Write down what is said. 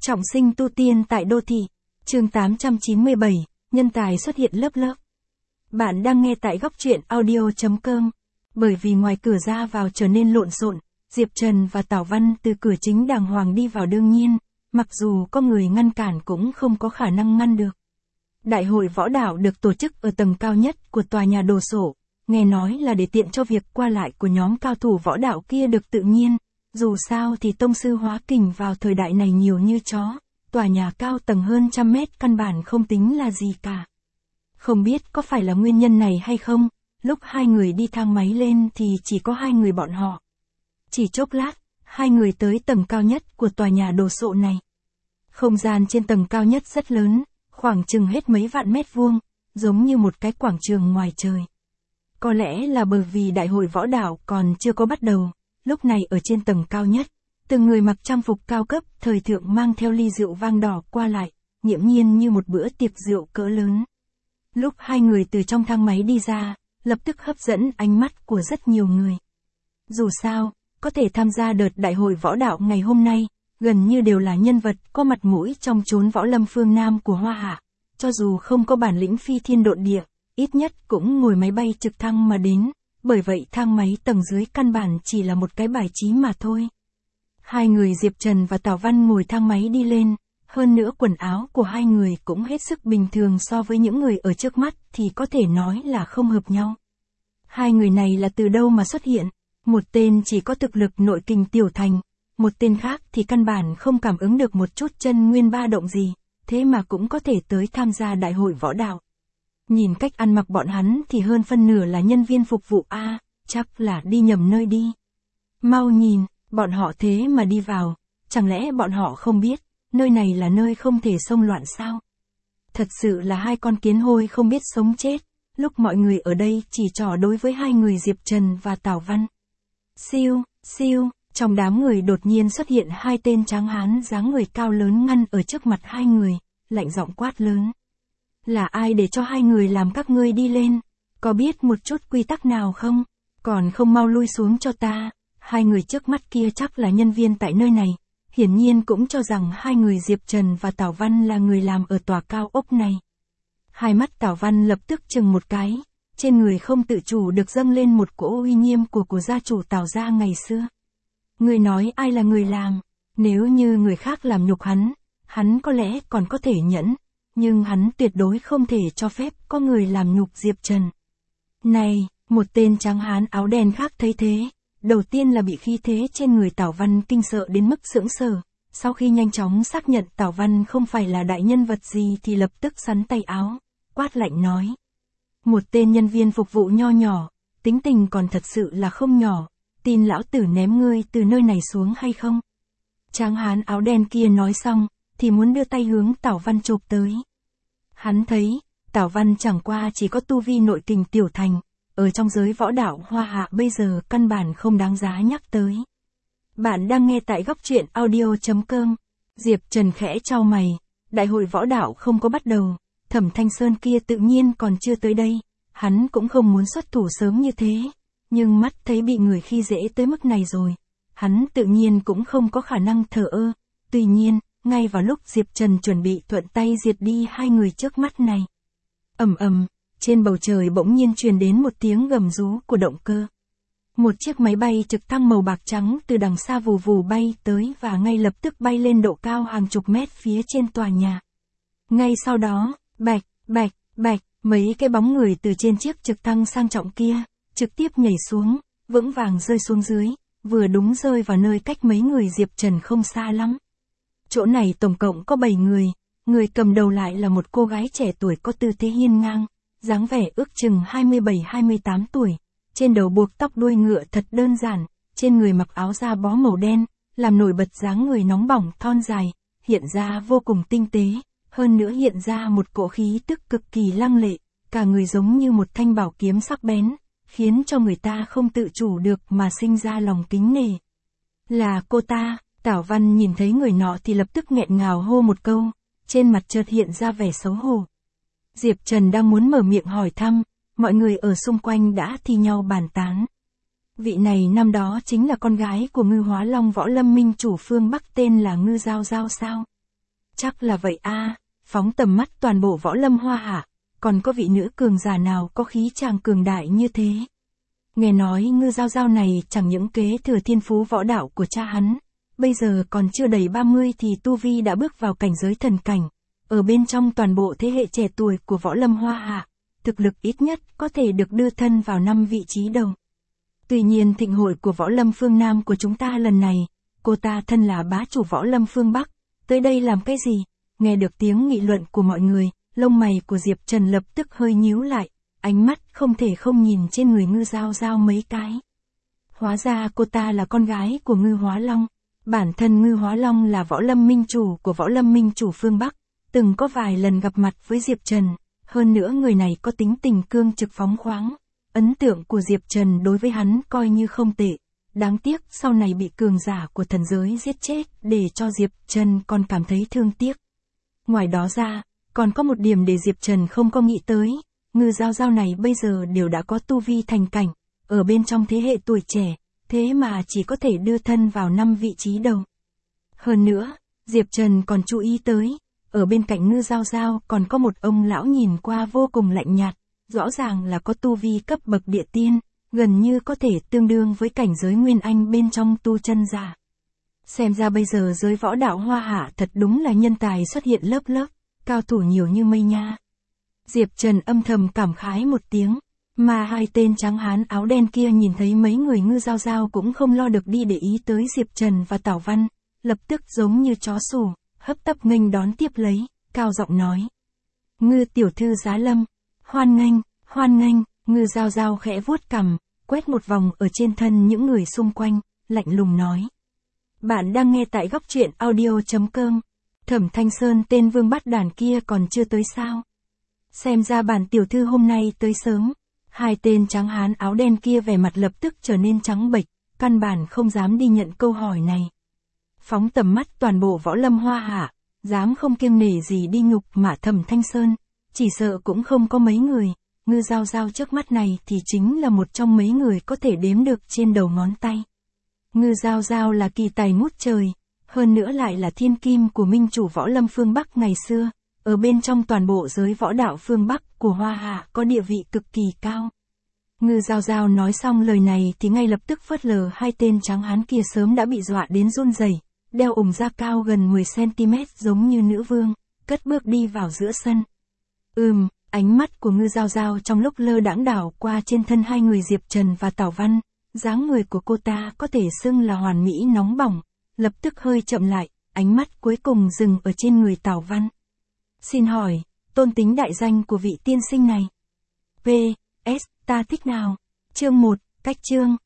Trọng sinh tu tiên tại đô thị. Chương 897, nhân tài xuất hiện lớp lớp. Bạn đang nghe tại góc truyện audio.com. Bởi vì ngoài cửa ra vào trở nên lộn xộn, Diệp Trần và Tào Văn từ cửa chính đàng hoàng đi vào đương nhiên, mặc dù có người ngăn cản cũng không có khả năng ngăn được. Đại hội võ đạo được tổ chức ở tầng cao nhất của tòa nhà đồ sộ, nghe nói là để tiện cho việc qua lại của nhóm cao thủ võ đạo kia được tự nhiên. Dù sao thì tông sư hóa kình vào thời đại này nhiều như chó, tòa nhà cao tầng hơn 100 mét căn bản không tính là gì cả. Không biết có phải là nguyên nhân này hay không, lúc hai người đi thang máy lên thì chỉ có hai người bọn họ. Chỉ chốc lát, hai người tới tầng cao nhất của tòa nhà đồ sộ này. Không gian trên tầng cao nhất rất lớn, khoảng chừng hết mấy vạn mét vuông, giống như một cái quảng trường ngoài trời. Có lẽ là bởi vì đại hội võ đạo còn chưa có bắt đầu. Lúc này ở trên tầng cao nhất, từng người mặc trang phục cao cấp, thời thượng mang theo ly rượu vang đỏ qua lại, nghiễm nhiên như một bữa tiệc rượu cỡ lớn. Lúc hai người từ trong thang máy đi ra, lập tức hấp dẫn ánh mắt của rất nhiều người. Dù sao, có thể tham gia đợt đại hội võ đạo ngày hôm nay, gần như đều là nhân vật có mặt mũi trong chốn võ lâm phương Nam của Hoa Hạ. Cho dù không có bản lĩnh phi thiên độn địa, ít nhất cũng ngồi máy bay trực thăng mà đến. Bởi vậy thang máy tầng dưới căn bản chỉ là một cái bài trí mà thôi. Hai người Diệp Trần và Tào Văn ngồi thang máy đi lên, hơn nữa quần áo của hai người cũng hết sức bình thường so với những người ở trước mắt thì có thể nói là không hợp nhau. Hai người này là từ đâu mà xuất hiện, một tên chỉ có thực lực nội kình tiểu thành, một tên khác thì căn bản không cảm ứng được một chút chân nguyên ba động gì, thế mà cũng có thể tới tham gia đại hội võ đạo. Nhìn cách ăn mặc bọn hắn thì hơn phân nửa là nhân viên phục vụ a, chắc là đi nhầm nơi đi. Mau nhìn, bọn họ thế mà đi vào, chẳng lẽ bọn họ không biết, nơi này là nơi không thể xông loạn sao? Thật sự là hai con kiến hôi không biết sống chết, lúc mọi người ở đây chỉ trò đối với hai người Diệp Trần và Tào Văn. Siêu, siêu, trong đám người đột nhiên xuất hiện hai tên tráng hán dáng người cao lớn ngăn ở trước mặt hai người, lạnh giọng quát lớn. Là ai để cho hai người làm các ngươi đi lên? Có biết một chút quy tắc nào không? Còn không mau lui xuống cho ta. Hai người trước mắt kia chắc là nhân viên tại nơi này. Hiển nhiên cũng cho rằng hai người Diệp Trần và Tào Văn là người làm ở tòa cao ốc này. Hai mắt Tào Văn lập tức chừng một cái. Trên người không tự chủ được dâng lên một cỗ uy nghiêm của gia chủ Tào gia ngày xưa. Người nói ai là người làm? Nếu như người khác làm nhục hắn có lẽ còn có thể nhẫn. Nhưng hắn tuyệt đối không thể cho phép có người làm nhục Diệp Trần. Này, một tên tráng hán áo đen khác thấy thế, đầu tiên là bị khí thế trên người Tào Văn kinh sợ đến mức sững sờ, sau khi nhanh chóng xác nhận Tào Văn không phải là đại nhân vật gì thì lập tức xắn tay áo, quát lạnh nói. Một tên nhân viên phục vụ nho nhỏ, tính tình còn thật sự là không nhỏ, tin lão tử ném ngươi từ nơi này xuống hay không? Tráng hán áo đen kia nói xong, thì muốn đưa tay hướng Tào Văn chộp tới. Hắn thấy, Tào Văn chẳng qua chỉ có tu vi nội kình tiểu thành, ở trong giới võ đạo Hoa Hạ bây giờ căn bản không đáng giá nhắc tới. Bạn đang nghe tại góc truyện audio.com. Diệp Trần khẽ chau mày, đại hội võ đạo không có bắt đầu, Thẩm Thanh Sơn kia tự nhiên còn chưa tới đây, hắn cũng không muốn xuất thủ sớm như thế, nhưng mắt thấy bị người khi dễ tới mức này rồi, hắn tự nhiên cũng không có khả năng thờ ơ, tuy nhiên, ngay vào lúc Diệp Trần chuẩn bị thuận tay diệt đi hai người trước mắt này. Ầm ầm, trên bầu trời bỗng nhiên truyền đến một tiếng gầm rú của động cơ. Một chiếc máy bay trực thăng màu bạc trắng từ đằng xa vù vù bay tới và ngay lập tức bay lên độ cao hàng chục mét phía trên tòa nhà. Ngay sau đó, bạch, bạch, bạch, mấy cái bóng người từ trên chiếc trực thăng sang trọng kia, trực tiếp nhảy xuống, vững vàng rơi xuống dưới, vừa đúng rơi vào nơi cách mấy người Diệp Trần không xa lắm. Chỗ này tổng cộng có 7 người cầm đầu lại là một cô gái trẻ tuổi có tư thế hiên ngang, dáng vẻ ước chừng 27-28 tuổi, trên đầu buộc tóc đuôi ngựa thật đơn giản, trên người mặc áo da bó màu đen, làm nổi bật dáng người nóng bỏng thon dài, hiện ra vô cùng tinh tế, hơn nữa hiện ra một cỗ khí tức cực kỳ lăng lệ, cả người giống như một thanh bảo kiếm sắc bén, khiến cho người ta không tự chủ được mà sinh ra lòng kính nể. Là cô ta. Tào Văn nhìn thấy người nọ thì lập tức nghẹn ngào hô một câu, trên mặt chợt hiện ra vẻ xấu hổ. Diệp Trần đang muốn mở miệng hỏi thăm, mọi người ở xung quanh đã thi nhau bàn tán. Vị này năm đó chính là con gái của Ngư Hóa Long Võ Lâm minh chủ phương Bắc tên là Ngư Giao Giao sao? Chắc là vậy a. Phóng tầm mắt toàn bộ võ lâm hoa hạ, còn có vị nữ cường giả nào có khí chàng cường đại như thế. Nghe nói Ngư Giao Giao này chẳng những kế thừa thiên phú võ đạo của cha hắn, bây giờ còn chưa đầy 30 thì tu vi đã bước vào cảnh giới thần cảnh, ở bên trong toàn bộ thế hệ trẻ tuổi của võ lâm hoa hạ, thực lực ít nhất có thể được đưa thân vào 5 vị trí đầu. Tuy nhiên thịnh hội của võ lâm phương Nam của chúng ta lần này, cô ta thân là bá chủ võ lâm phương Bắc, tới đây làm cái gì? Nghe được tiếng nghị luận của mọi người, lông mày của Diệp Trần lập tức hơi nhíu lại, ánh mắt không thể không nhìn trên người Ngư Giao Giao mấy cái. Hóa ra cô ta là con gái của Ngư Hóa Long. Bản thân Ngư Hóa Long là võ lâm minh chủ của võ lâm minh chủ phương Bắc, từng có vài lần gặp mặt với Diệp Trần, hơn nữa người này có tính tình cương trực phóng khoáng. Ấn tượng của Diệp Trần đối với hắn coi như không tệ. Đáng tiếc sau này bị cường giả của thần giới giết chết để cho Diệp Trần còn cảm thấy thương tiếc. Ngoài đó ra, còn có một điểm để Diệp Trần không có nghĩ tới, Ngư Giao Giao này bây giờ đều đã có tu vi thành cảnh, ở bên trong thế hệ tuổi trẻ, thế mà chỉ có thể đưa thân vào 5 vị trí đầu. Hơn nữa, Diệp Trần còn chú ý tới, ở bên cạnh Ngư Giao Giao còn có một ông lão nhìn qua vô cùng lạnh nhạt, rõ ràng là có tu vi cấp bậc địa tiên, gần như có thể tương đương với cảnh giới Nguyên Anh bên trong tu chân giả. Xem ra bây giờ giới võ đạo hoa hạ thật đúng là nhân tài xuất hiện lớp lớp, cao thủ nhiều như mây nha. Diệp Trần âm thầm cảm khái một tiếng, mà hai tên trắng hán áo đen kia nhìn thấy mấy người Ngư Giao Giao cũng không lo được đi để ý tới Diệp Trần và Tảo Văn, lập tức giống như chó sủ, hấp tấp nghênh đón tiếp lấy, cao giọng nói. Ngư tiểu thư giá lâm, hoan nghênh, Ngư Giao Giao khẽ vuốt cằm, quét một vòng ở trên thân những người xung quanh, lạnh lùng nói. Bạn đang nghe tại góc truyện audio.com. Thẩm Thanh Sơn tên vương bắt đàn kia còn chưa tới sao? Xem ra bản tiểu thư hôm nay tới sớm. Hai tên trắng hán áo đen kia vẻ mặt lập tức trở nên trắng bệch, căn bản không dám đi nhận câu hỏi này. Phóng tầm mắt toàn bộ võ lâm hoa hạ, dám không kiêng nể gì đi nhục mạ Thẩm Thanh Sơn, chỉ sợ cũng không có mấy người. Ngư Giao Giao trước mắt này thì chính là một trong mấy người có thể đếm được trên đầu ngón tay. Ngư Giao Giao là kỳ tài ngút trời, hơn nữa lại là thiên kim của minh chủ võ lâm phương Bắc ngày xưa, ở bên trong toàn bộ giới võ đạo phương Bắc của Hoa Hạ có địa vị cực kỳ cao. Ngư Giao Giao nói xong lời này thì ngay lập tức phớt lờ hai tên trắng hán kia sớm đã bị dọa đến run rẩy, đeo ủng da cao gần 10cm giống như nữ vương, cất bước đi vào giữa sân. Ánh mắt của Ngư Giao Giao trong lúc lơ đãng đảo qua trên thân hai người Diệp Trần và Tảo Văn, dáng người của cô ta có thể xưng là hoàn mỹ nóng bỏng, lập tức hơi chậm lại, ánh mắt cuối cùng dừng ở trên người Tảo Văn. Xin hỏi, tôn tính đại danh của vị tiên sinh này? P.S. Ta thích nào? Chương 1, cách chương.